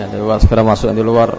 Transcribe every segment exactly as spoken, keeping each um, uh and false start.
Yang di luar segera masuk, yang di luar.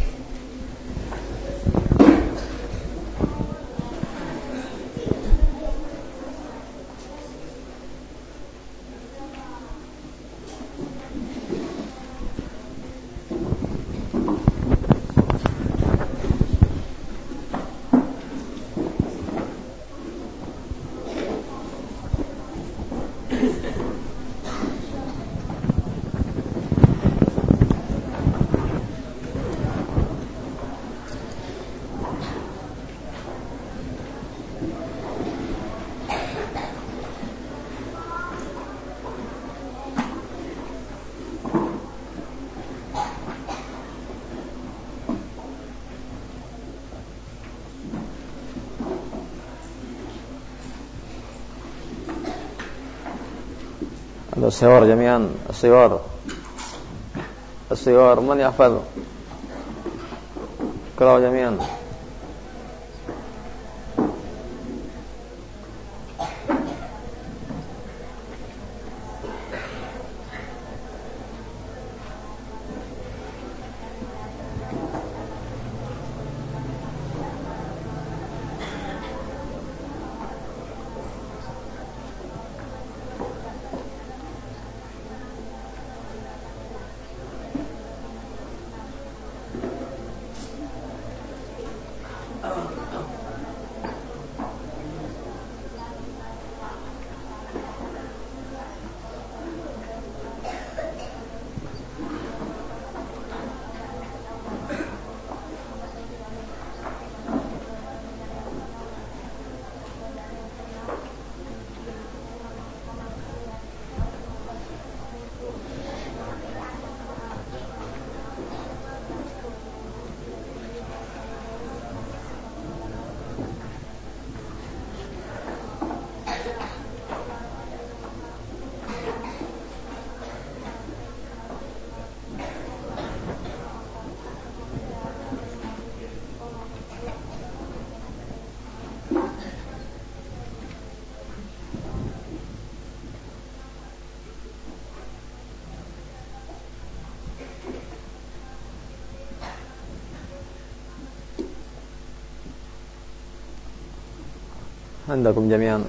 السيوار جميعا السيوار السيوار من يحفظ اقرأوا جميعا عندكم جميعا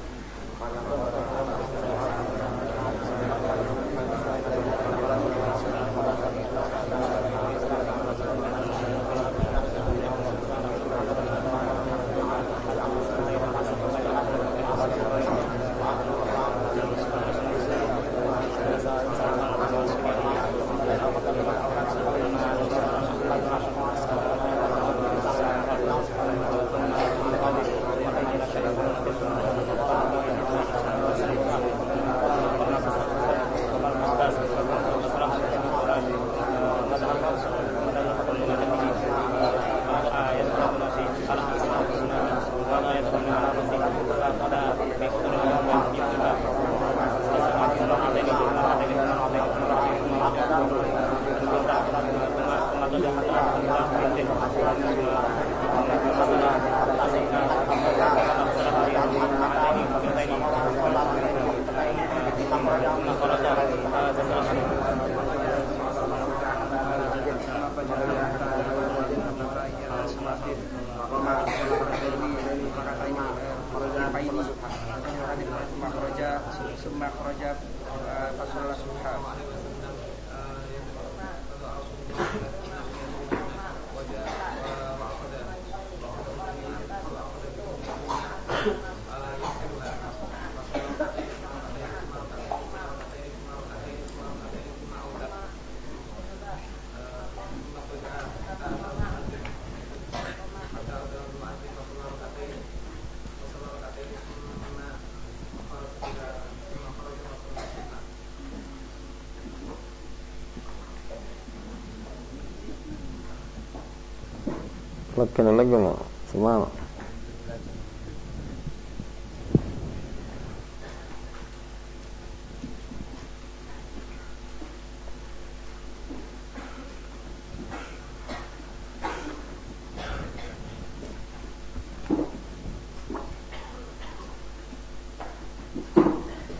لكن لكن سمعنا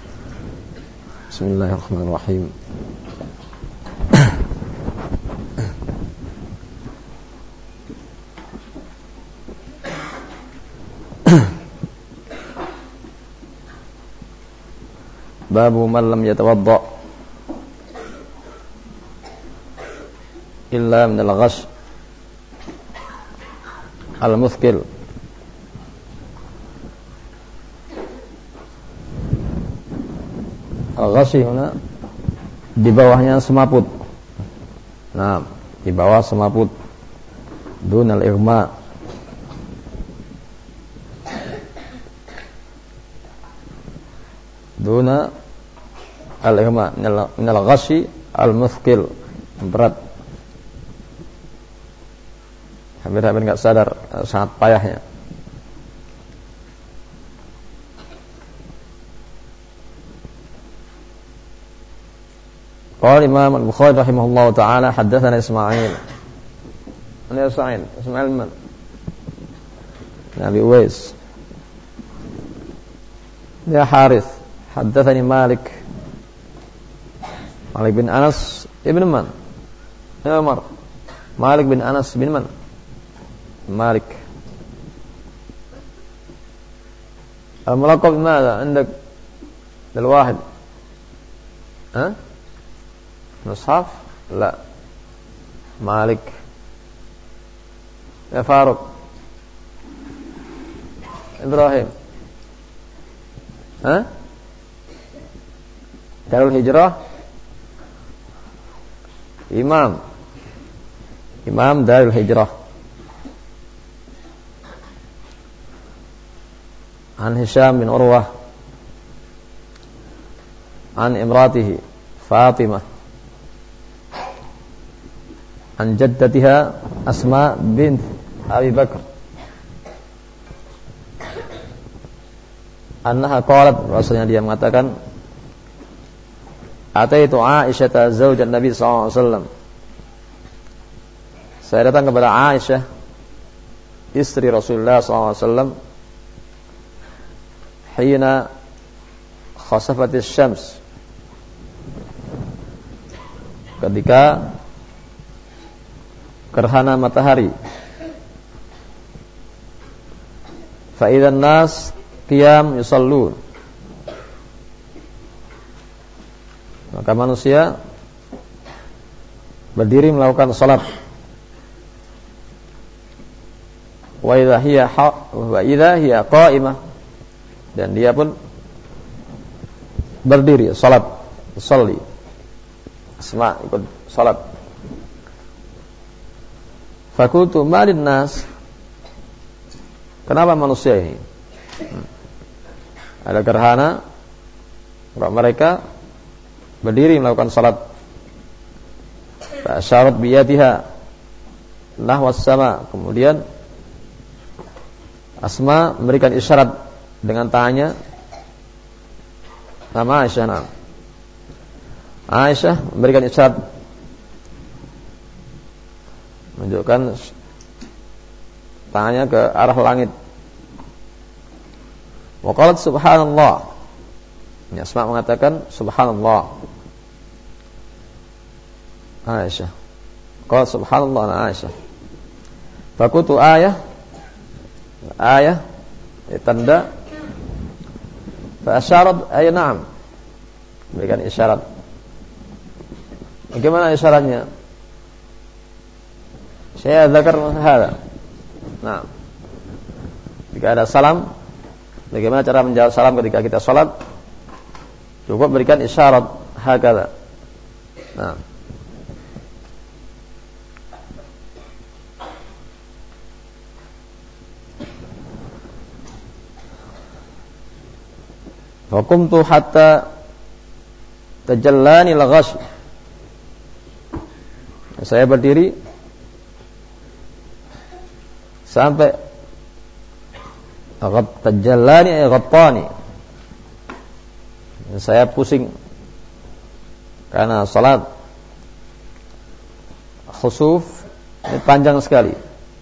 بسم الله الرحمن الرحيم Babu man lam yatawadda illa min al-ghash al-muthqil. Al-ghashi huna di bawahnya semaput. Nah, di bawah semaput. Dunal irma. Duna al-irma min al-ghashi al-muthqil, berat. Hampir-hampir enggak sadar, sangat payahnya. Qala Imam Al-Bukhari rahimahullahu taala haddatsana Ismail. Ana Ismail, Ismail man? Nabi Uwais. Ya Harith, haddatsani Malik. Malik bin Anas ibn man? Ya Umar. Malik bin Anas bin man? Malik. Al-mulaqab بماذا عندك للواحد؟ ها؟ مصحف؟ لا. مالك. يا فاروق. إبراهيم. ها؟ Darul Hijrah. Imam. Imam Darul Hijrah. An Hisham bin Urwah an imratihi Fatimah an jaddatiha Asma bint Abi Bakr annaha qalat, rasanya dia mengatakan, ataitu Aisyah zaujan Nabi sallallahu alaihi wasallam, saya datang kepada Aisyah istri Rasulullah sallallahu alaihi wasallam, hina khasafatis syams, ketika gerhana matahari, fa idzan nas qiyam yusallun, maka manusia berdiri melakukan salat, wa idza hiya wa idza hiya qa'imah, dan dia pun berdiri salat, sholli. Asma ikut salat. Fakultu malin nas, kenapa manusia ini? Hmm. Ada gerhana, mereka berdiri melakukan salat. Fa asyarat biyadiha nahwas sama, kemudian Asma memberikan isyarat dengan tangannya, nama Aisyah. Nama Aisyah memberikan isyarat, menunjukkan tangannya ke arah langit. Wa qalat subhanallah, ini Asma mengatakan subhanallah. Aisyah qalat subhanallah ana Aisyah. Fakutu ayah, ayah tanda, fa asyarat ay na'am, berikan isyarat. Bagaimana isyaratnya? Saya zakar hada. Nah, jika ada salam, bagaimana cara menjawab salam ketika kita salat? Cukup berikan isyarat hakala. Nah, wa qumtu hatta tajallani al-ghash, saya berdiri sampai tajallani ay ghattani, saya pusing karena salat khusuf ini panjang sekali.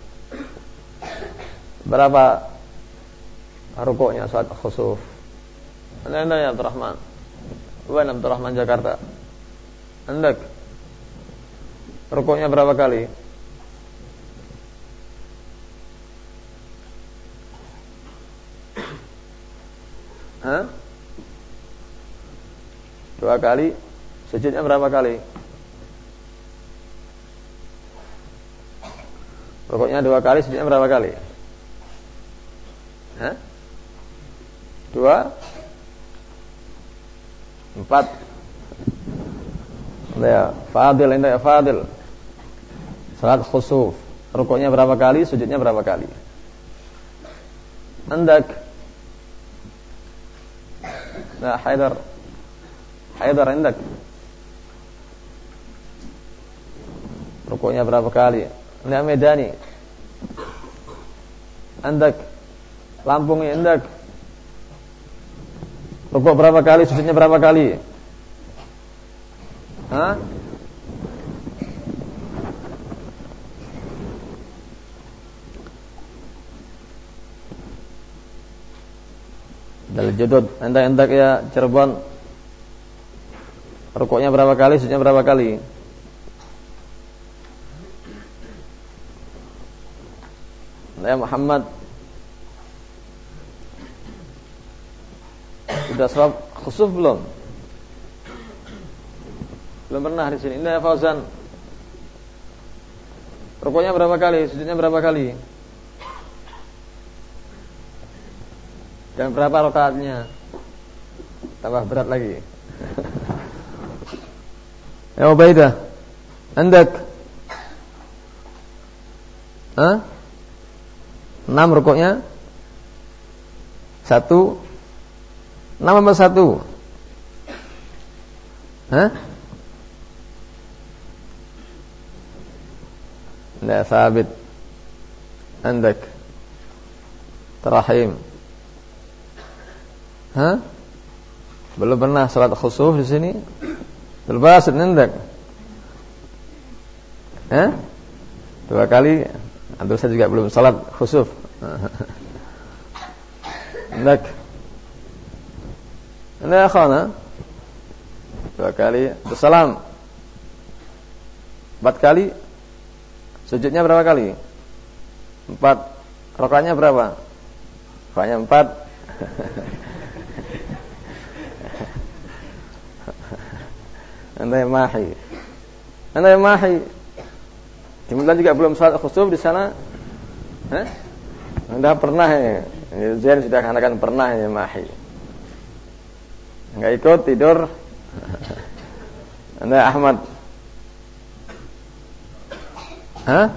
Berapa rukuknya salat khusuf? Anda ya Abdurrahman, Wan Abdurrahman Jakarta, Anda rukuknya berapa kali? Hah? Dua kali. Sujudnya berapa kali? Rukuknya dua kali, sujudnya berapa kali? Hah? Dua? Empat? Ya, fadil, ini ya fadil. Salat khusuf. Rukuknya berapa kali, sujudnya berapa kali? Andak. Nah, Haidar. Haidar, andak. Rukuknya berapa kali? Ini Medani. Andak. Lampung ini andak. Rukuk berapa kali, sujudnya berapa kali? Hah? Dal judud, endak-endak ya Cirebon. Rukuknya berapa kali, sujudnya berapa kali? Ya Muhammad. Sudah sholat khusuf belum? Belum pernah di sini. Ini ya Fauzan. Rukuknya berapa kali, sujudnya berapa kali? Dan berapa rakaatnya? Tambah berat lagi. Ya Ubaidah. Andak. Hah? Enam rukuknya? Satu. Enam apa satu? Hah? Tidak sabit. Andak. Terahim. Hah? Belum pernah salat khusuf di sini? Terbasit nendak. Hah? Dua kali. Antum saya juga belum salat khusuf. Nendak. Anda akhana. Dua kali. Bersalam. Empat kali. Sujudnya berapa kali? Empat. Rakaatnya berapa? Rakaatnya empat. Anda yang mahi. Anda yang mahi. Kemudian juga belum salat khusuf di sana. Hah? Anda pernah ya? Zain sudah katakan pernah ya mahi. Enggak ikut tidur. Anda Ahmad. Hah?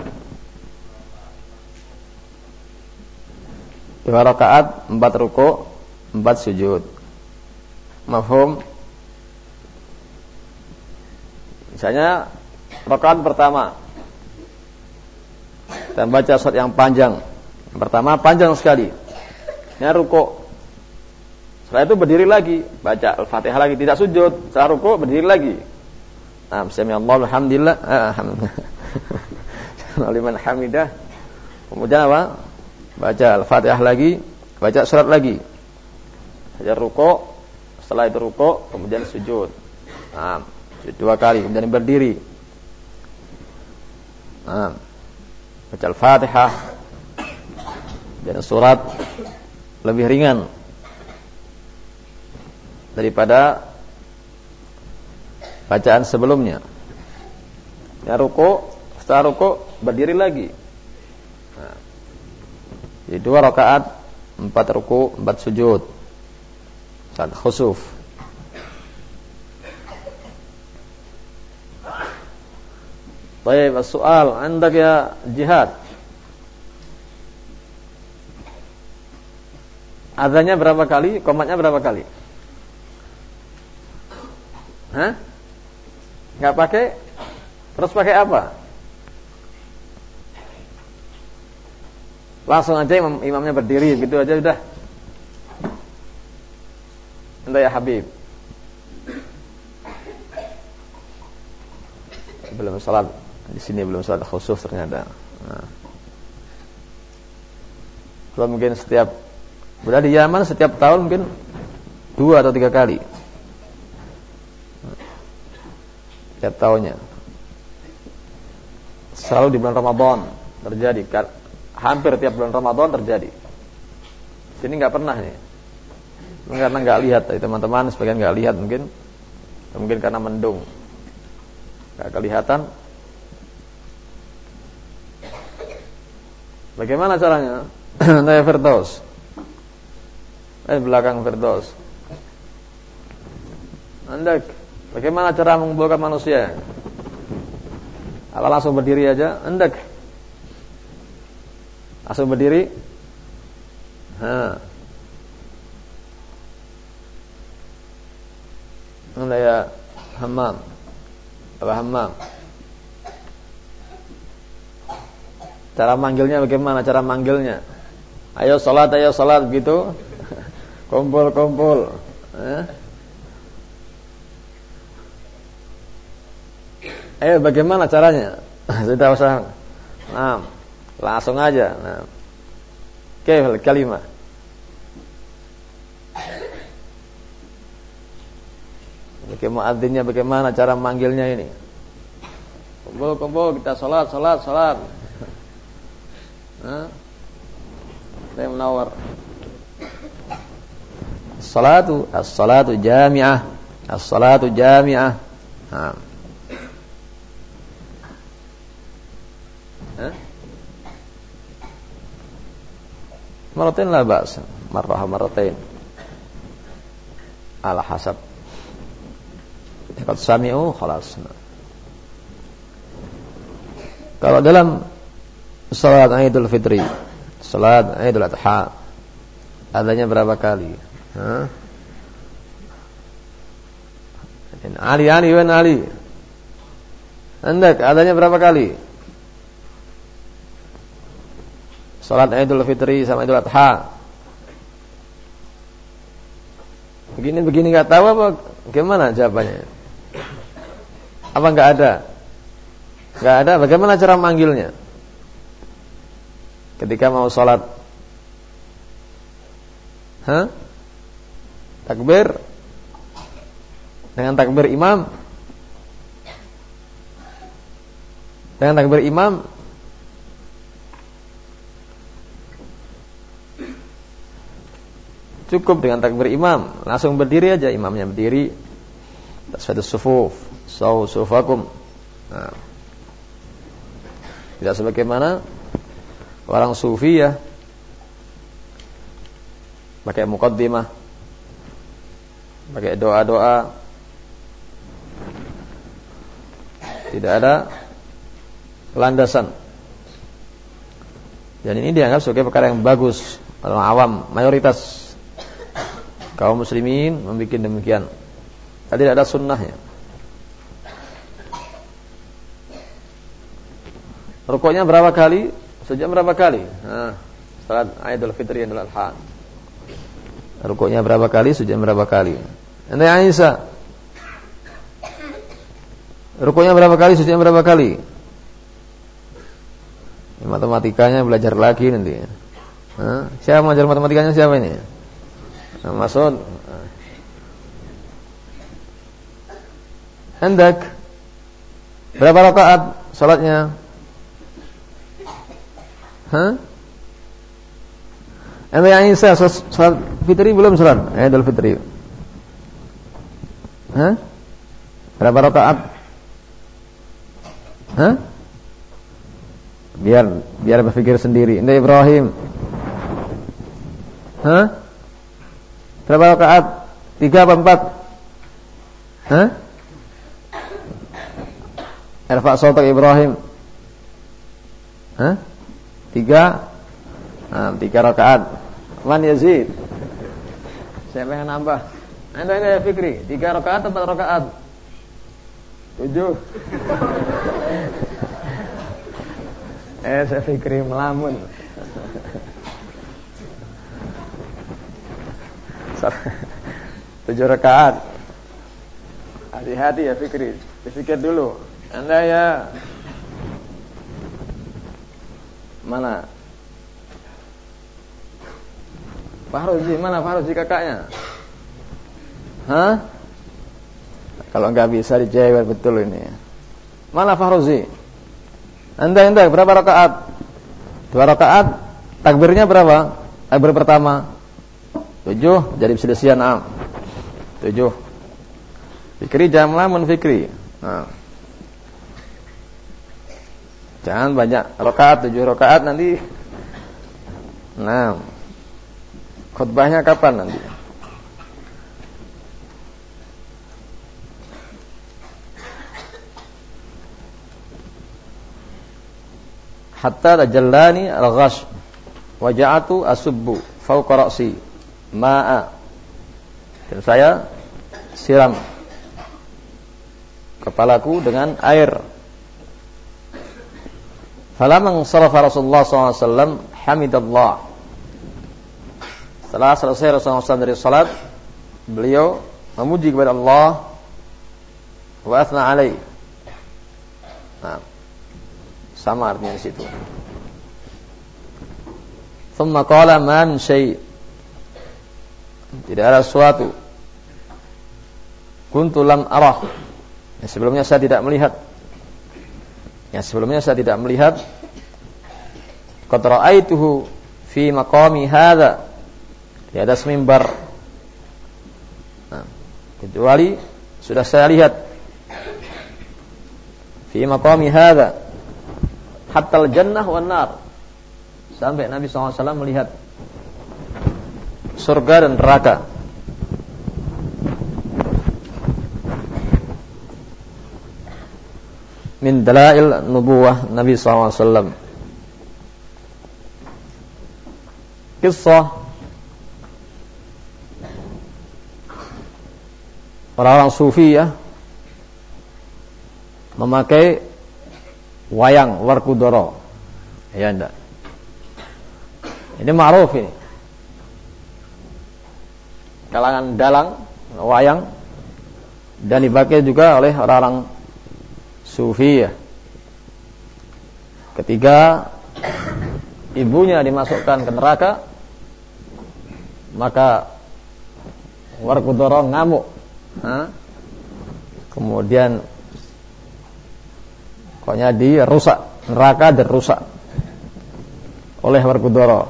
Dua rakaat, empat ruku', empat sujud. Mafhum? Misalnya rakaat pertama kita baca surat yang panjang. Yang pertama panjang sekali. Ini ruku'. Setelah itu berdiri lagi, baca Al-Fatihah lagi, tidak sujud. Setelah ruku' berdiri lagi. Nah, bismillahirrahmanirrahim. Alhamdulillah. Alhamdulillah. Liman hamidah. Kemudian apa? Baca Al-Fatihah lagi, baca surat lagi. Baca ruku', setelah itu ruku', kemudian sujud. Nah, sujud dua kali, kemudian berdiri. Nah, baca Al-Fatihah dan surat lebih ringan daripada bacaan sebelumnya. Ya ruku', setelah ruku' berdiri lagi. Nah, jadi dua rakaat, empat ruku', empat sujud. Salat khusuf. Baik, soal andak ya jihad. Azannya berapa kali? Qomatnya berapa kali? Hah? Enggak pakai? Terus pakai apa? Langsung aja imam, imamnya berdiri gitu aja udah. Entah ya Habib. Belum salat di sini, belum salat khusuf ternyata. Nah. Kalau mungkin setiap berada di Yaman setiap tahun mungkin dua atau tiga kali. Setiap tahunnya. Selalu di bulan Ramadan terjadi. Hampir tiap bulan Ramadan terjadi. Sini nggak pernah nih. Karena nggak lihat, teman-teman sebagian nggak lihat mungkin. Mungkin karena mendung, nggak kelihatan. Bagaimana caranya? Naya Firdaus. Eh belakang Firdaus. Anda, bagaimana cara mengumpulkan manusia? Apa langsung berdiri aja? Anda langsung berdiri? Ha. Anda ya Hammam. Apa Hammam? Cara manggilnya bagaimana? Cara manggilnya? Ayo salat, ayo salat gitu. Kumpul, kumpul. Eh? Ayo bagaimana caranya? Sudah usah. Nah, langsung aja. Nah. Kaifal kalimah. Bagaimana artinya, bagaimana cara manggilnya ini? Kumpul, kumpul, kita salat, salat, salat. Nah. Saya menawar. As-salatu, as-salatu jami'ah. As-salatu jami'ah. Nah. Hah? Maratain la ba'sa. Marrah maratain. Ala hasab. Qad sami'u khalas. Kalau dalam salat Idul Fitri, salat Idul Adha, adanya berapa kali? Hah? Ali Ali wan Ali. Anda adanya berapa kali? Salat Idul Fitri sama Idul Adha. Begini begini enggak tahu apa gimana jawabannya? Apa enggak ada? Enggak ada, bagaimana cara manggilnya? Ketika mau salat. Hah? Takbir dengan takbir imam, dengan takbir imam, cukup dengan takbir imam, langsung berdiri aja, imamnya berdiri, tasfadus sufuf, saw sufakum. Nah, tidak sebagaimana orang sufi ya, pakai muqaddimah, pakai doa-doa, tidak ada landasan. Dan ini dianggap sebagai perkara yang bagus. Orang awam, mayoritas kaum muslimin membuat demikian. Tidak ada sunnahnya. Rukuknya berapa kali? Sejam berapa kali? Nah, salat Idul Fitri Idul Adha. Rukuknya berapa kali? Sujud berapa kali? Anda Aisyah. Rukuknya berapa kali? Sujud berapa kali? Matematikanya belajar lagi nanti. Hah? Siapa mengajar matematikanya siapa ini? Nah, Masud. Hendak berapa rakaat salatnya? Hah? Anda Aisyah salat Fitri belum salat? Idul Fitri. Hah? Berapa rakaat? Hah? Biar biar berpikir sendiri. Anda Ibrahim. Hah? Berapa rakaat? Tiga apa empat? Hah? Irfa' sautak Ibrahim. Hah? Tiga. Nah, tiga rakaat. Man Yazid. Siapa yang nambah? Anda ini Fikri. Tiga rakaat atau empat rakaat? Tujuh. Eh, saya Fikri melamun. Tujuh rakaat. Hati-hati ya Fikri. Dipikir dulu. Anda ya mana? Fahruzi, mana Fahruzi kakaknya? Hah? Kalau enggak bisa dijawab betul ini. Mana Fahruzi? Anda anda berapa rakaat? Dua rakaat. Takbirnya berapa? Takbir pertama tujuh, jadi perselisihan am. Tujuh. Fikri jangan melamun fikri. Nah. Jangan banyak rakaat, tujuh rakaat nanti. Nah, khutbahnya kapan nanti? Hatta tajallani al-ghash wa ja'atu asubbu fawqa ra'si ma'a. Dan saya siram kepalaku dengan air. Falamma sarafa Rasulullah sallallahu alaihi wasallam hamidallah. Setelah selesai Rasulullah shallallahu alaihi wasallam dari salat, beliau memuji kepada Allah wa athna alaihi. Nah, sama artinya di situ. Thumma qala man syai'. Tidak ada sesuatu. Kuntu lam arah. Yang sebelumnya saya tidak melihat. Yang sebelumnya saya tidak melihat. Qad ra'aituhu fi maqami hadza. Di atas mimbar. Nah, kecuali sudah saya lihat fi maqami hadza hatta al-jannah wan nar. Sampai Nabi sallallahu alaihi wasallam melihat surga dan neraka. Min dalail nubuwah Nabi sallallahu alaihi wasallam. Kisah orang-orang sufi ya, memakai wayang Werkudara. Ya enggak? Ini ma'ruf ini. Kalangan dalang wayang dan dipakai juga oleh orang-orang sufi ya. Ketika ibunya dimasukkan ke neraka, maka Werkudara ngamuk. Ha? Kemudian pokoknya dirusak, neraka dirusak oleh Werkudara.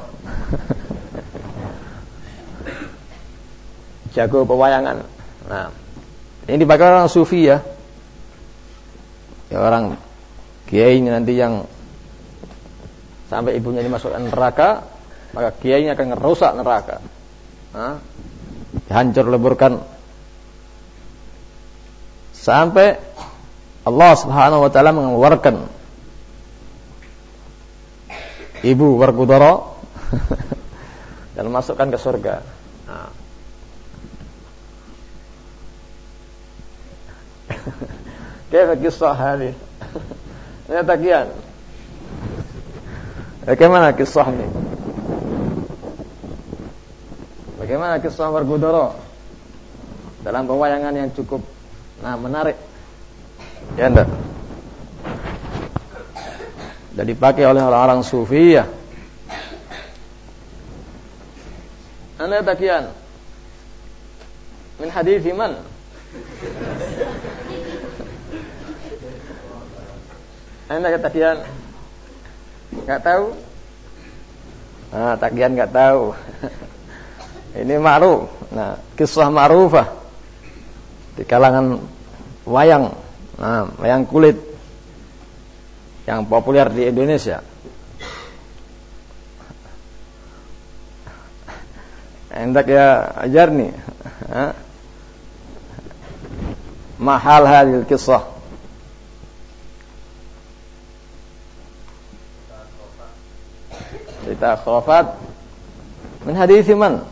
Jago pewayangan. Nah, ini dipakai orang sufi ya. Ya orang kiai nanti yang sampai ibunya dimasukkan neraka, maka kiainya akan merusak neraka. Nah, hancur leburkan sampai Allah Subhanahu wa taala mengeluarkan ibu Werkudara dan masukkan ke surga. Nah. Kayak kisah hari. Ini takian. Bagaimana kisah ini? Bagaimana kisah Werkudara dalam pewayangan yang cukup nah menarik? Ya enggak? Dan dipakai oleh orang-orang sufi ya. Anda takian min hadis man? Anda takian enggak tahu? Ah, takian enggak tahu. Ini ma'ruf. Nah, kisah ma'rufah di kalangan wayang. Nah, wayang kulit yang populer di Indonesia. Hendak ya ajar nih. Ha? Mahal hadil kisah. Cerita khurafat min hadis man?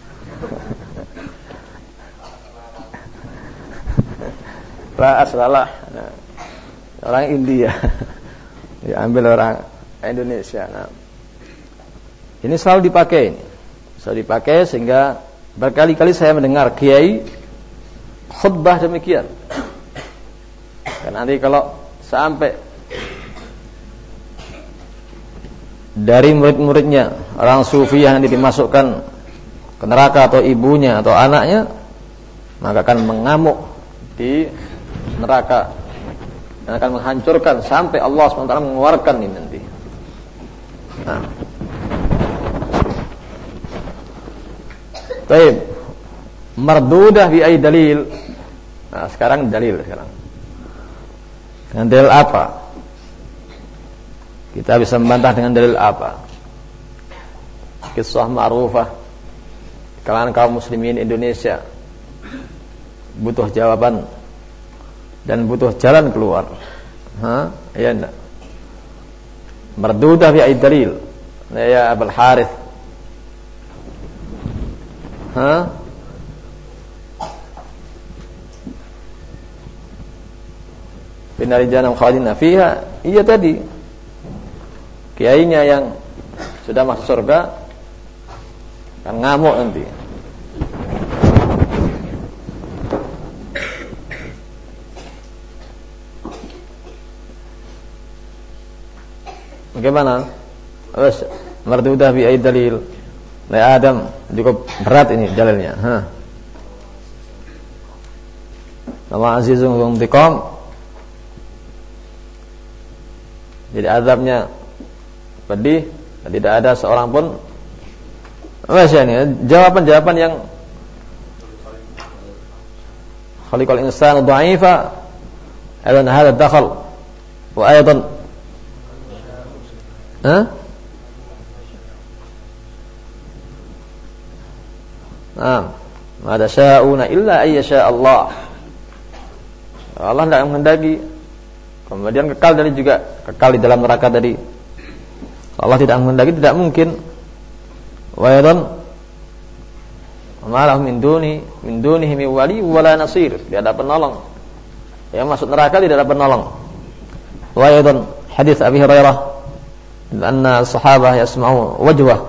La aslalah. Nah, orang India. Diambil orang Indonesia. Nah, ini selalu dipakai ini. Selalu dipakai sehingga berkali-kali saya mendengar kiai khutbah demikian. Dan nanti kalau sampai dari murid-muridnya orang sufi yang dimasukkan ke neraka atau ibunya atau anaknya, maka akan mengamuk di neraka dan akan menghancurkan sampai Allah subhanahu wa taala mengeluarkan ini nanti. Nah. Baik. Mardudah bi ay dalil. Nah, sekarang dalil sekarang. Dengan dalil apa? Kita bisa membantah dengan dalil apa? Kisah ma'rufah kalangan kaum muslimin Indonesia butuh jawaban dan butuh jalan keluar. Ha? Ya enggak? Mardudah bi ay dalil. Ya Abul Harith. Ha? Binari janam khalidina fiha. Iya tadi. Kiainya yang sudah masuk surga kan ngamuk nanti. Bagaimana? Terus mardudah bi ay dalil. La Adam cukup berat ini dalilnya. Ha. Nama azizun dzuntiqam. Jadi azabnya pedih, tidak ada seorang pun. Masya ini jawaban-jawaban yang khaliqal insanu dha'ifa aidan hadha dakhal wa aidan ha Nah, ma tasyauna illa ayyasha Allah. Allah tidak menghendaki. Kemudian kekal dari juga kekal di dalam neraka tadi. Allah tidak menghendaki tidak mungkin. Wa aidan ma lahum min duni min dunihi min wali wala nasir. Tidak ada penolong. Yang masuk neraka tidak ada penolong. Wa aidan hadis Abi Hurairah anna sahabah yasma'u wajwah.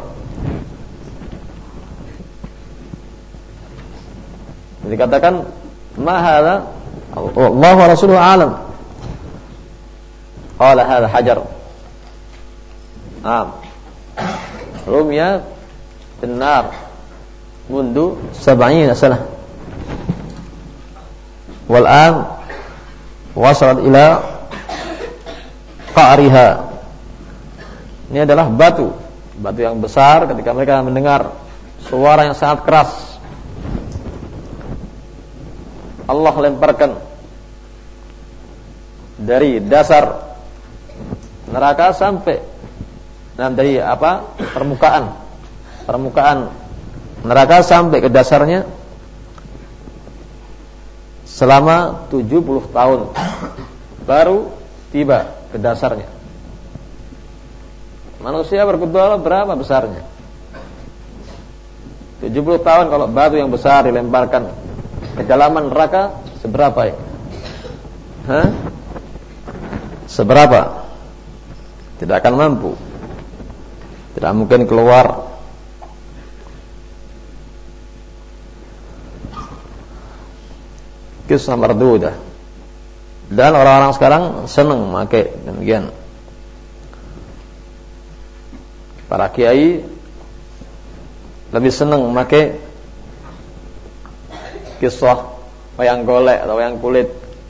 Dikatakan ma hadza Allah wa rasuluhu alam. Qala hadza hajar. Ah. Rumya benar mundu sab'ina sanah. Wal an wasalat ila qa'riha. Ini adalah batu, batu yang besar ketika mereka mendengar suara yang sangat keras. Allah lemparkan dari dasar neraka sampai nah, dari apa permukaan permukaan neraka sampai ke dasarnya selama tujuh puluh tahun baru tiba ke dasarnya. Manusia berkuda berapa besarnya? tujuh puluh tahun kalau batu yang besar dilemparkan. Kedalaman neraka seberapa ya? Hah? Seberapa? Tidak akan mampu. Tidak mungkin keluar. Kisah mardudah. Dan orang-orang sekarang senang memakai demikian. Para kiai lebih senang memakai kisah wayang golek atau wayang kulit,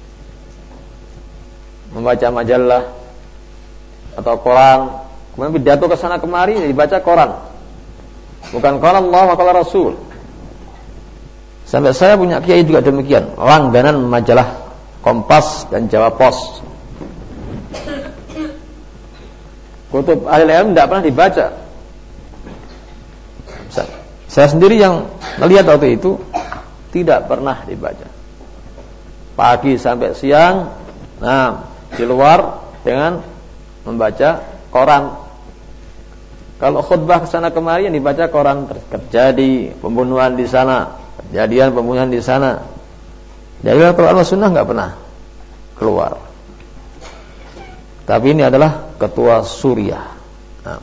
membaca majalah atau koran, kemudian pidato ke sana kemari dibaca koran, bukan qala Allah wa qala Rasul. Sampai saya punya kiai juga demikian, langganan majalah Kompas dan Jawa Pos. Kutub ahli ilmu tidak pernah dibaca. Saya sendiri yang melihat waktu itu tidak pernah dibaca. Pagi sampai siang, nah di luar dengan membaca koran. Kalau khutbah ke sana kemari yang dibaca koran, terjadi pembunuhan di sana, kejadian pembunuhan di sana. Dari Al-Quran Sunnah nggak pernah keluar. Tapi ini adalah ketua Suriah. Nah,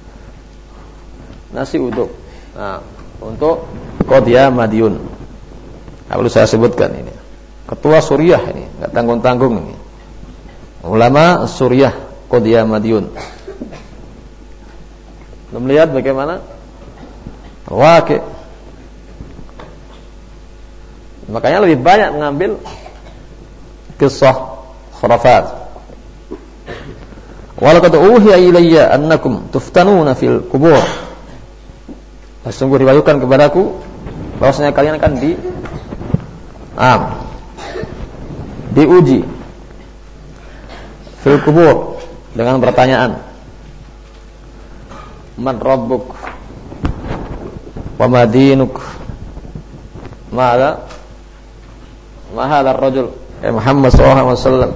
nasi uduk. Nah, untuk Qadiyah Madiun. Nah, perlu saya sebutkan ini. Ketua Suriah ini, enggak tanggung-tanggung ini. Ulama Suriah Qadiyah Madiun. Melihat bagaimana wakil. Makanya lebih banyak mengambil kisah khurafat. Walaqad uhiya ilayya annakum tuftanuna fil qubur. Sungguh diwahyukan kepadaku bahwasanya kalian akan di am diuji fil kubur dengan pertanyaan, man rabbuk wa ma dinuk, ma'ala ma hadha ar-rajul ya Muhammad sallallahu alaihi wasallam.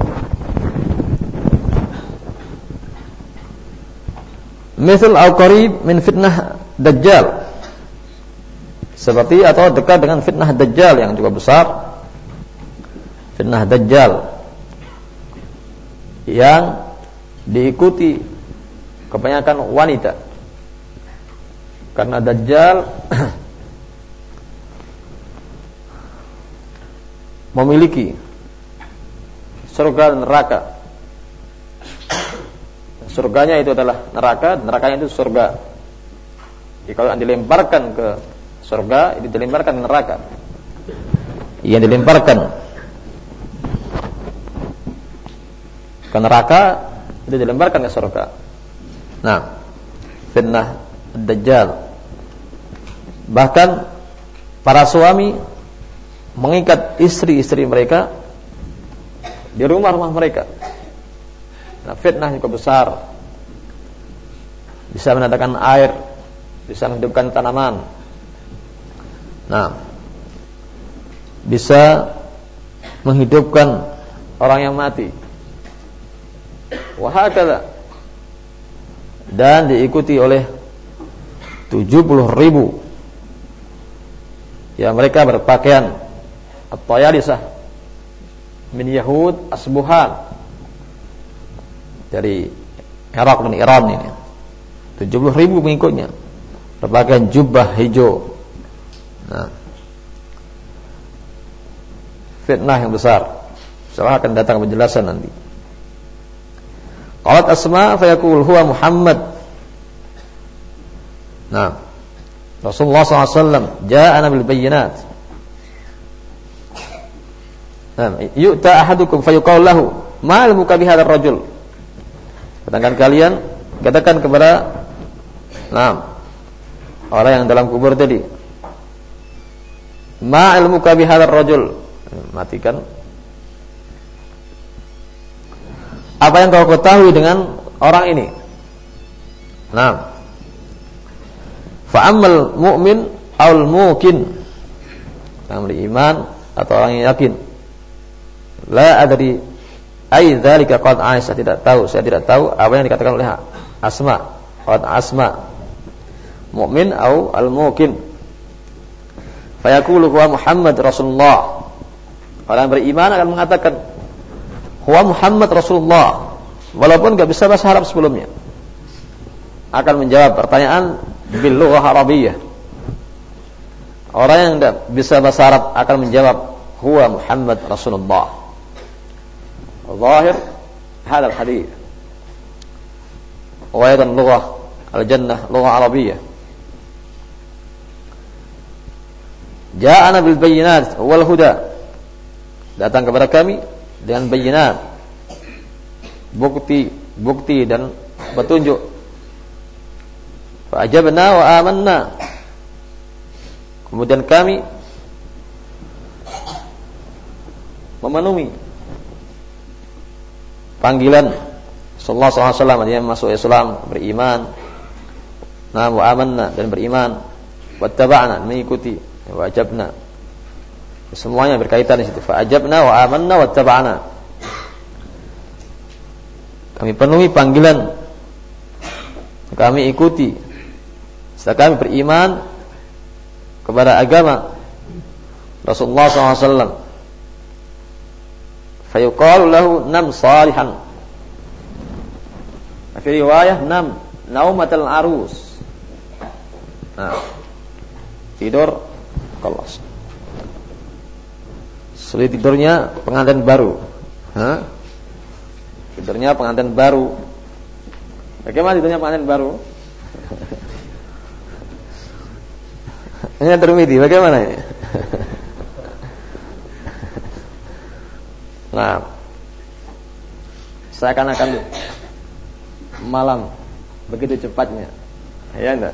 Misal au qarib min fitnah dajjal, seperti atau dekat dengan fitnah dajjal yang juga besar. Fitnah dajjal yang diikuti kebanyakan wanita, karena dajjal memiliki surga dan neraka. Surganya itu adalah neraka, nerakanya itu surga. Jadi kalau dilemparkan ke surga, itu dilemparkan ke neraka. Yang dilemparkan ke neraka, itu dilemparkan ke surga. Nah, fitnah dajjal. Bahkan para suami mengikat istri-istri mereka di rumah-rumah mereka. Nah, fitnah yang besar, bisa mendatangkan air, bisa menghidupkan tanaman. Nah, bisa menghidupkan orang yang mati. Wahakala, dan diikuti oleh tujuh puluh ribu ya mereka berpakaian at-tayalisah min Yahud Asbuhan dari Irak dan Iran ini. tujuh puluh ribu pengikutnya berpakaian jubah hijau. Nah, fitnah yang besar. Insyaallah akan datang penjelasan nanti. Qalat Asma fa yaqul huwa Muhammad. Nah, Rasulullah sallallahu alaihi wasallam ja'ana bil bayyinat. Nah, yu'ta ahadukum fa yuqal lahu ma ilmuka bi hadzal rajul. Katakan kalian, katakan kepada nah, orang yang dalam kubur tadi, ma ilmuka bi hadzal rajul. Matikan. Apa yang kau ketahui dengan orang ini? Nah, fa'amal mu'min aul muqin, yang beriman atau orang yang yakin. La adri ai dzalika qad Aisyah, tidak tahu, saya tidak tahu apa yang dikatakan oleh Asma. Qad Asma mu'min au al muqin. Fa yaqulu huwa Muhammad Rasulullah. Orang beriman akan mengatakan huwa Muhammad Rasulullah, walaupun enggak bisa bahasa Arab sebelumnya. Akan menjawab pertanyaan bil lughah Arabiyyah. Orang yang tidak bisa bahasa Arab akan menjawab huwa Muhammad Rasulullah. Zahir hadha al-hadith. Wa aidan lughah al-jannah lughah Arabiyyah. Ja'ana bil bayyinat wal huda. Datang kepada kami dengan bayyinat, bukti bukti dan petunjuk. Fa ajabna wa amanna. Kemudian kami memenuhi panggilan Sallallahu alaihi wasallam, dia masuk Islam, beriman. Nah, wa amanna, dan beriman. Wattaba'na, mengikuti. Wa ajabna, semuanya berkaitan di situ. Fa ajabna wa amanna wattaba'na. Kami penuhi panggilan, kami ikuti, setelah kami beriman kepada agama Rasulullah sallallahu alaihi wasallam. Fayuqalu lahu nam salihan. Fi riwayah nam naumatul arus. Nah, tidur kelas. Sulit tidurnya pengantin baru. Hah? Tidurnya pengantin baru. Bagaimana tidurnya pengantin baru? Ini termiti, bagaimana ini? Nah, seakan-akan malam begitu cepatnya. Ya enggak?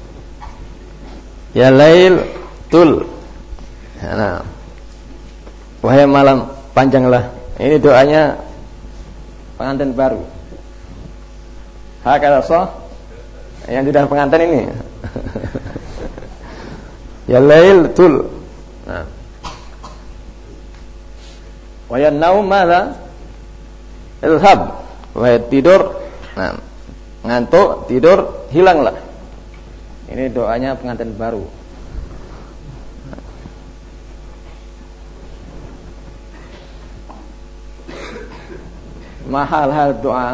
Ya lail tul. Nah, wahai malam panjanglah. Ini doanya pengantin baru. Hakala sah yang sudah pengantin ini. Ya lail tul. Nah. Wa ya naum madza? Ilhab. Wahai tidur, nah, ngantuk, tidur, hilanglah. Ini doanya pengantin baru. Mahal hal doa.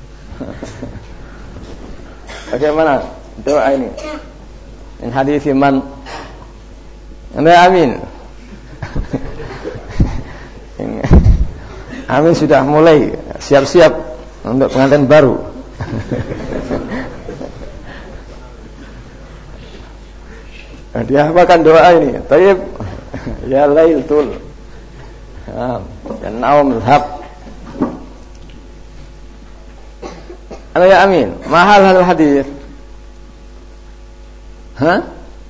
Bagaimana doa ini? In hadis man? Anda amin. Amin sudah mulai siap-siap untuk pengantin baru. Dia apakan doa ini? Tayyib ya lailatul. Ya naum dhab. Ana ya amin. Mahal hal hadis. Hah?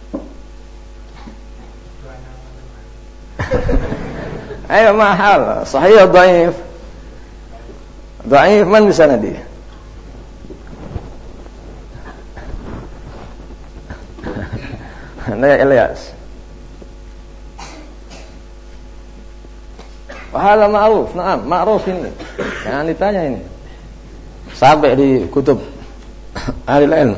Ayo mahal, sahih atau dhaif? Dhaif man bisa nanti. Anda Ilyas. Wahala ma'ruf, na'am, ma'ruf ini. Jangan ditanya ini. Sampai di kutub ahli ilmu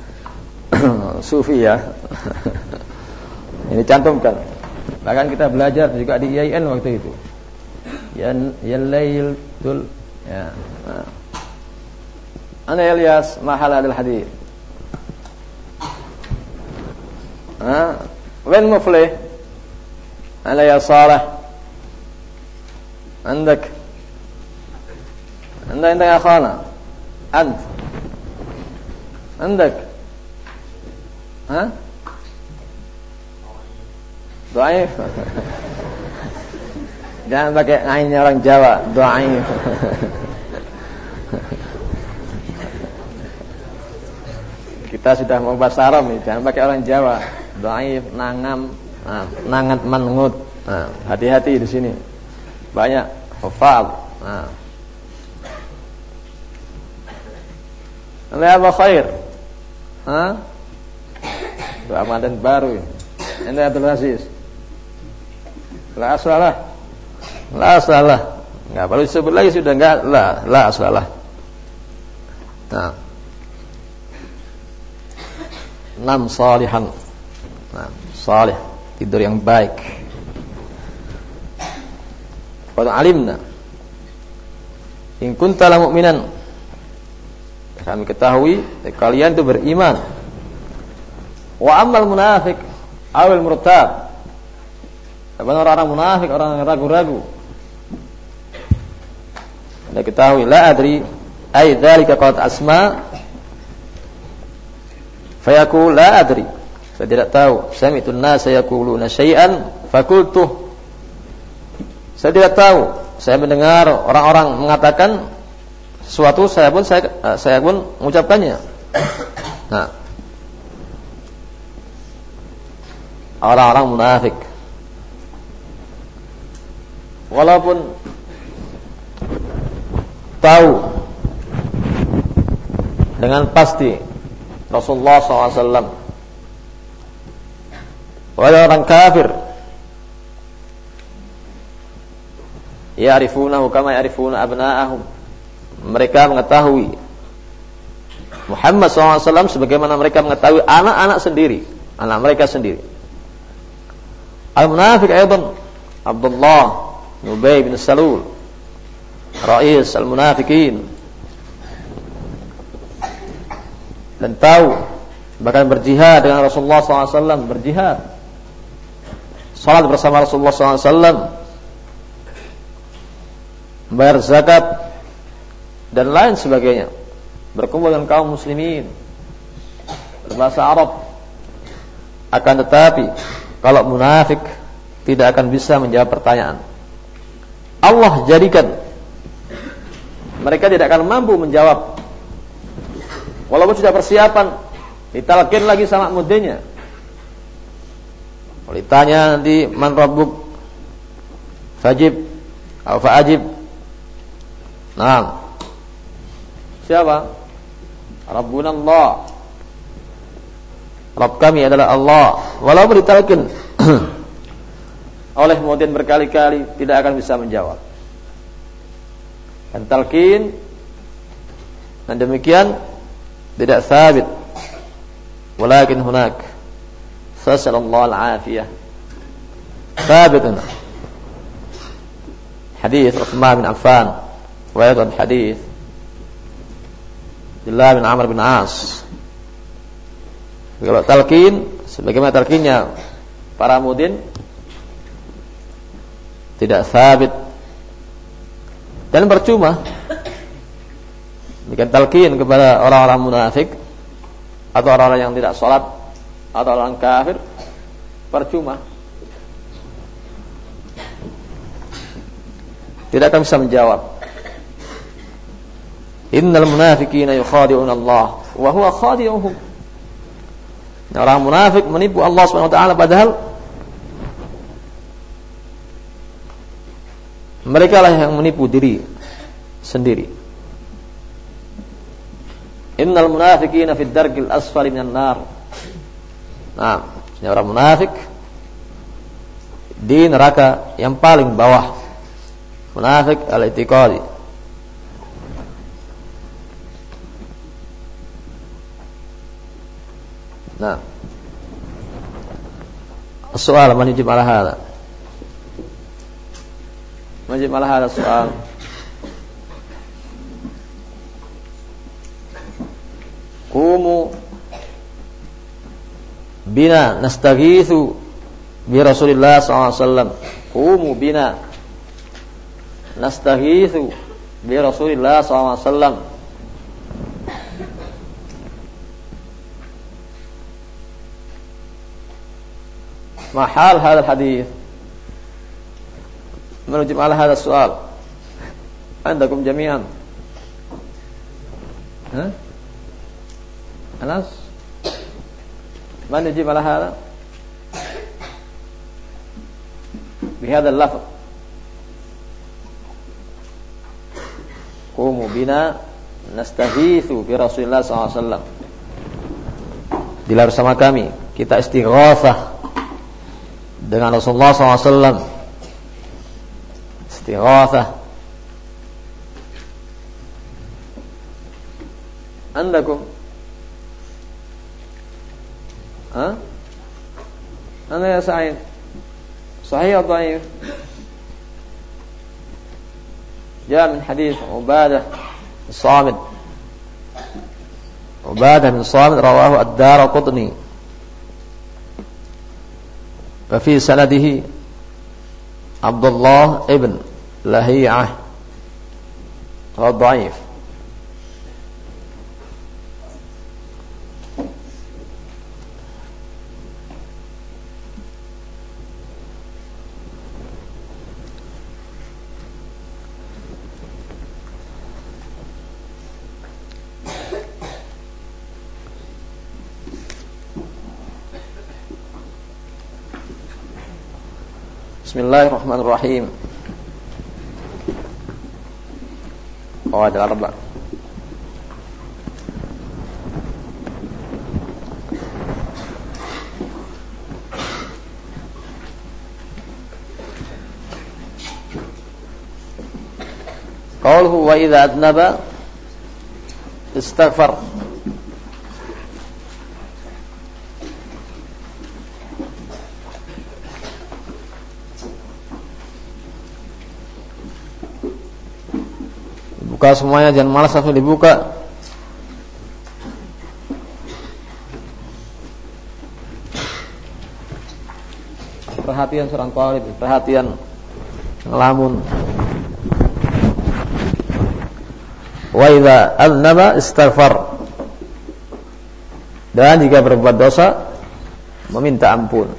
sufi ya. Ini cantumkan. Bahkan kita belajar juga di I A I N waktu itu. Ya ya lail tul ya. Ana Ilyas mahal al hadis. Ha? Wen muflih? Ana ya Salih. عندك عندك عندك يا أخانا أنت عندك ها ضعيف jangan pakai ainnya orang Jawa ضعيف kita sudah mau bahasa Arab nih, jangan pakai orang Jawa ضعيف nangam nah, nangat mangut nah, hati-hati di sini banyak hafal. Nah. Ini apa khair? Hah? Doa mantan baru ini. Ini Abdul Aziz. La asalah. La asalah. Enggak perlu disebut lagi sudah enggak la la asalah. Nah. Nam salihan. Nah, salih, tidur yang baik. Qad alimna in kunta la mu'minan, kami ketahui kalian itu beriman. Wa ammal munafiq awil murtab, orang-orang munafik, orang yang ragu-ragu, Anda ketahui la adri ay dzalika qad asma fayaqul la adri, saya tidak tahu. Sami'tu an-nasa yaquluna syai'an fakultu, saya tidak tahu. Saya mendengar orang-orang mengatakan sesuatu, saya pun saya, saya pun mengucapkannya. Nah, orang-orang munafik, walaupun tahu dengan pasti Rasulullah shallallahu alaihi wasallam, wala orang kafir ya'rifunahu kama ya'rifuna abna'ahum, mereka mengetahui Muhammad shallallahu alaihi wasallam sebagaimana mereka mengetahui anak-anak sendiri, anak mereka sendiri. Al-munafiq aidan Abdullah bin Ubay bin Salul, rais al-munafiqin, dan tahu bahkan berjihad dengan Rasulullah shallallahu alaihi wasallam, berjihad, salat bersama Rasulullah shallallahu alaihi wasallam, bayar zakat dan lain sebagainya, berkumpul dengan kaum muslimin, berbahasa Arab. Akan tetapi kalau munafik tidak akan bisa menjawab pertanyaan. Allah jadikan mereka tidak akan mampu menjawab, walaupun sudah persiapan, ditalkin lagi sama mudenya. Kalau ditanya nanti man rabbuk, Fajib atau fa'ajib. Nah, siapa? Rabbuna Allah. Rabb kami adalah Allah. Walaupun ditalkin oleh muadzin berkali-kali, tidak akan bisa menjawab. Dan talqin dan demikian tidak sabit. Walakin hunak fasallallahu al-afiyah. Sabitun hadis Utsman bin Affan wa ayat hadis Abdullah bin Amr bin As. Kalau talqin sebagaimana talqinnya para muadzin tidak sabit dan percuma bikin talqin kepada orang-orang munafik atau orang-orang yang tidak salat atau orang kafir, percuma, tidak akan bisa menjawab. Innal munafiqina yukhadi'una Allah wa huwa khadi'uhum. Orang munafik menipu Allah Subhanahu wa taala padahal mereka lah yang menipu diri sendiri. Innal munafiqina fid darkil asfali minan nar. Nah, orang munafik di neraka yang paling bawah. Munafik al-i'tiqadi. Nah, soal man yujib ala hada? Man yujib ala hada soal? Qumu bina nastaghithu bi Rasulillah sallallahu alaihi wasallam. Qumu bina nastaghithu bi Rasulillah sallallahu alaihi wasallam. ما حال هذا الحديث؟ من يجيب على هذا السؤال عندكم جميعا؟ ها؟ أنس؟ من يجيب على هذا؟ بهذا اللفظ قوموا بنا نستغيث برسول الله صلى الله عليه وسلم. Bila bersama kami kita istighatsah dengan Rasulullah sallallahu alaihi wasallam. Istighatsah. Andakum? Ha? Ana ya Sa'id. Sahih atau dhaif? Jaa min hadis Ubadah bin Samit. Ubadah bin Samit rawahu ad-Daraqutni. وفي سنده عبد الله ابن لهيعة هو ضعيف. Bismillahirrahmanirrahim. Qawaid al-arba'. Qauluhu wa idza adnaba istaghfar. Buka semuanya, jangan malas langsung dibuka. Perhatian seorang talib, perhatian ngelamun. Wa idza aznaba istighfar. Dan jika berbuat dosa meminta ampun.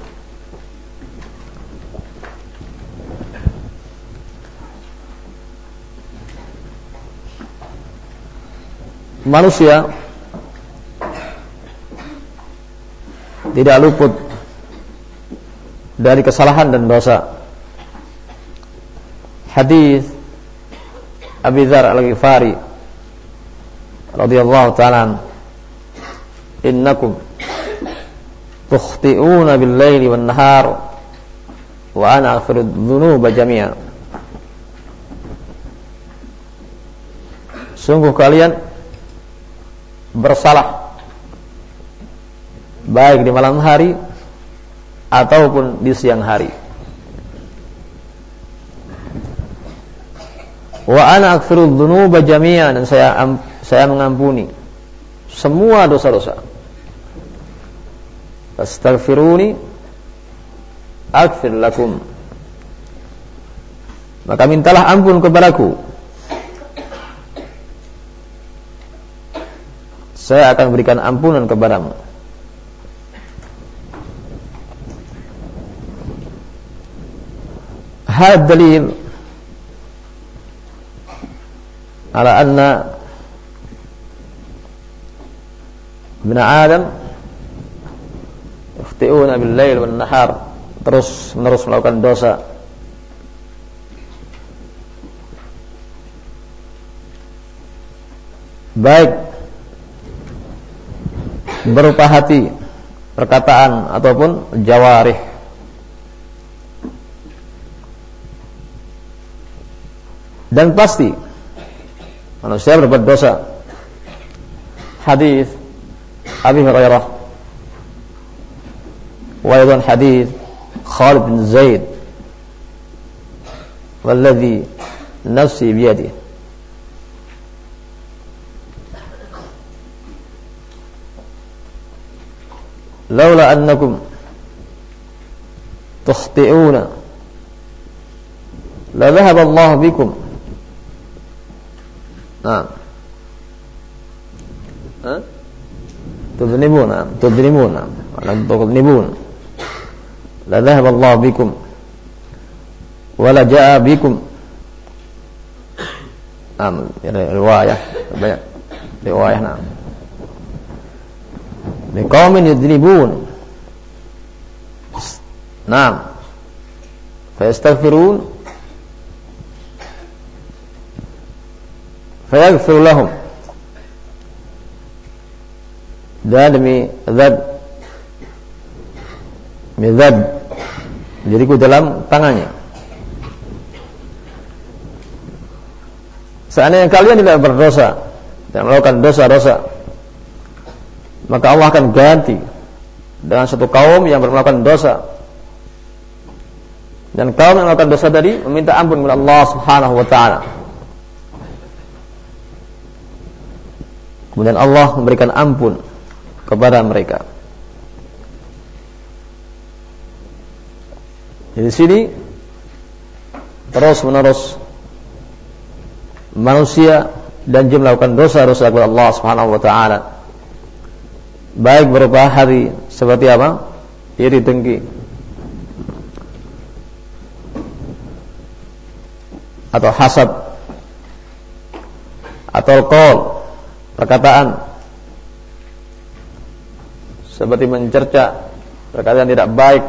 Manusia tidak luput dari kesalahan dan dosa hadis Abi Dzar Al-Ghifari radhiyallahu ta'ala, innakum tukhti'una bil-laili wan-nahar wa ana aghfiru dzunuba jami'a. Sungguh kalian bersalah baik di malam hari ataupun di siang hari. Wa ana aghfiru dzunuba jami'a, dan saya saya mengampuni semua dosa-dosa. Astaghfiruni aghfir lakum, maka mintalah ampun kepadaku, saya akan berikan ampunan kepadamu. Hada dalil ala anna ibn Adam yakhti'una bil-lail wan-nahar, terus menerus melakukan dosa. Baik berupa hati, perkataan ataupun jawarih. Dan pasti manusia berbuat dosa. Hadis Abi Hurairah wa aidan hadis Khalid bin Zaid, walladhi nafsi biyadihi, laula annakum tukhti'una la dhahaba Allah bikum. Nah, ha? Tudnibuna, tudnibuna, lam tudnibun. La dhahaba Allah bikum wa la jaa bikum. Am, riwayah banyak riwayah nah. Liqaumin yudnibun. Naam. Fayastaghfirun fayaghfir lahum. Dan demi zat demi zat diriku dalam tangannya, seandainya kalian tidak berdosa dan melakukan dosa-dosa, maka Allah akan ganti dengan satu kaum yang melakukan dosa, dan kaum yang melakukan dosa tadi meminta ampun kepada Allah Subhanahu wa ta'ala. Kemudian Allah memberikan ampun kepada mereka. Di sini terus menerus manusia dan jin melakukan dosa-dosa kepada Allah Subhanahu wa ta'ala, baik berupa hati seperti apa? Iri dengki, atau hasad, atau qaul, perkataan seperti mencerca, perkataan tidak baik,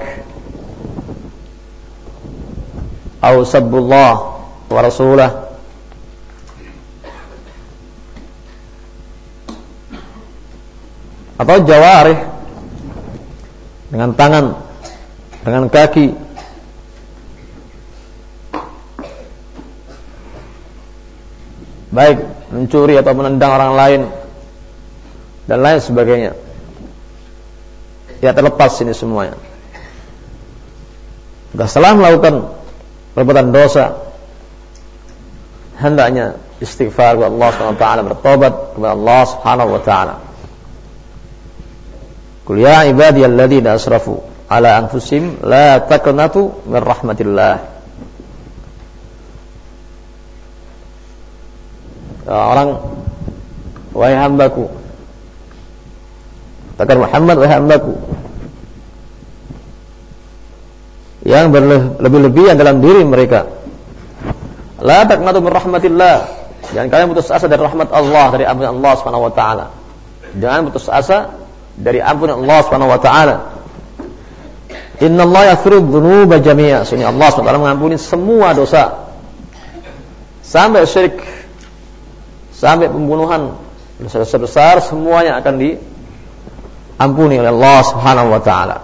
au sabbullah wa rasulah, atau jawarih, dengan tangan, dengan kaki, baik mencuri atau menendang orang lain dan lain sebagainya. Ya, terlepas ini semuanya. Setelah melakukan perbuatan dosa, hendaknya istighfar kepada Allah Subhanahu wa ta'ala, bertobat kepada Allah Subhanahu wa ta'ala. Qul ya ibadiyalladzina asrafu ala anfusihim la taqnatu min rahmatillah. Orang, wahai hambaku, katakan Muhammad, wahai hambaku yang berlebih-lebihan dalam diri mereka, la taqnatu min rahmatillah, jangan kalian putus asa dari rahmat Allah, dari ampunan Allah Subhanahu wa ta'ala. Jangan putus asa dari ampunan Allah Subhanahu wa ta'ala. Innallaha yaghfiru dzunuba jami'a, sesungguhnya Allah Subhanahu wa ta'ala mengampuni semua dosa. sampai syirik, sampai pembunuhan, dosa-dosa besar semuanya akan diampuni oleh Allah Subhanahu wa taala.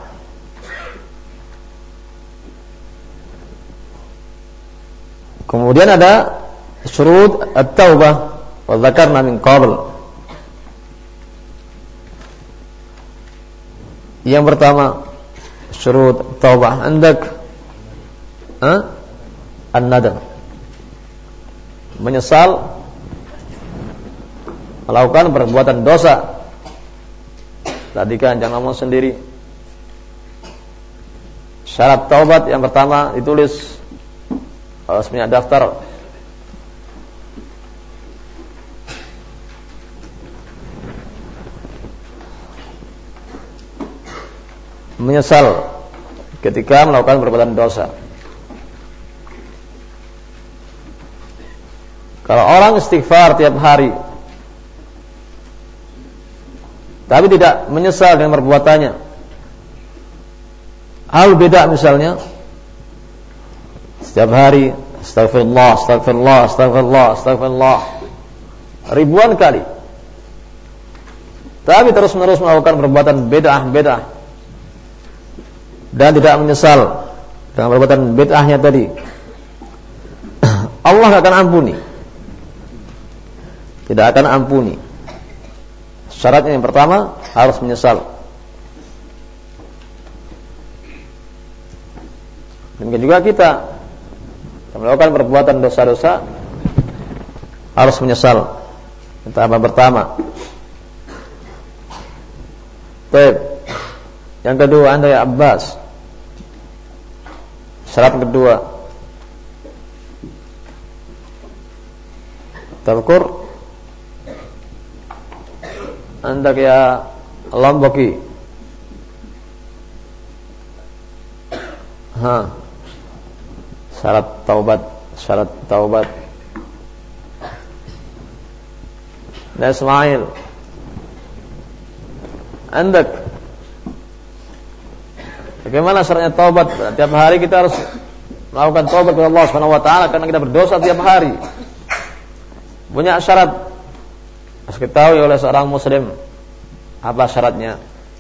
Kemudian ada syurut at-taubah wa dzakarna min qabl. Yang pertama, syurut taubah andak ha? An-nadam. Menyesal melakukan perbuatan dosa. Tadi kan jangan ngomong sendiri. Syarat taubat yang pertama ditulis, harus punya daftar. Menyesal ketika melakukan perbuatan dosa. Kalau orang istighfar tiap hari tapi tidak menyesal dengan perbuatannya, hal beda misalnya setiap hari astagfirullah, astagfirullah, astagfirullah, astagfirullah ribuan kali, tapi terus-menerus melakukan perbuatan bid'ah-bid'ah dan tidak menyesal dengan perbuatan bid'ahnya tadi, Allah akan ampuni. Tidak akan ampuni. Syaratnya yang pertama harus menyesal. Demikian juga kita melakukan perbuatan dosa-dosa harus menyesal. Tahap pertama. Baik. Yang kedua, Anda ya Abbas. Syarat kedua, tadhkur Anda ya Lamboki. Ha. Syarat taubat, syarat taubat. Dan Ismail. Andak. Bagaimana syaratnya taubat? Tiap hari kita harus melakukan taubat kepada Allah Subhanahu wa taala karena kita berdosa tiap hari. Punya syarat harus diketahui oleh seorang muslim. Apa syaratnya?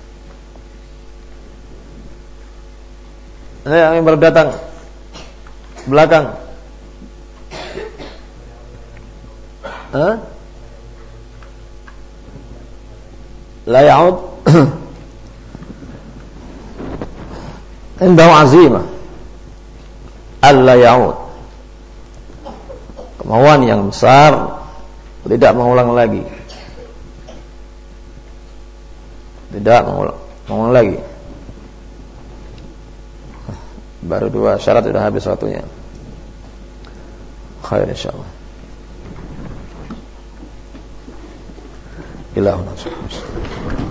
Ini yang baru datang belakang. Hah? La ya'ud indahu azimah alla ya'ud. Kemauan yang besar, tidak mengulang lagi. Tidak mengulang, mengulang lagi. Baru dua syarat sudah habis waktunya. Khair insyaallah. Ilahuna subhanahu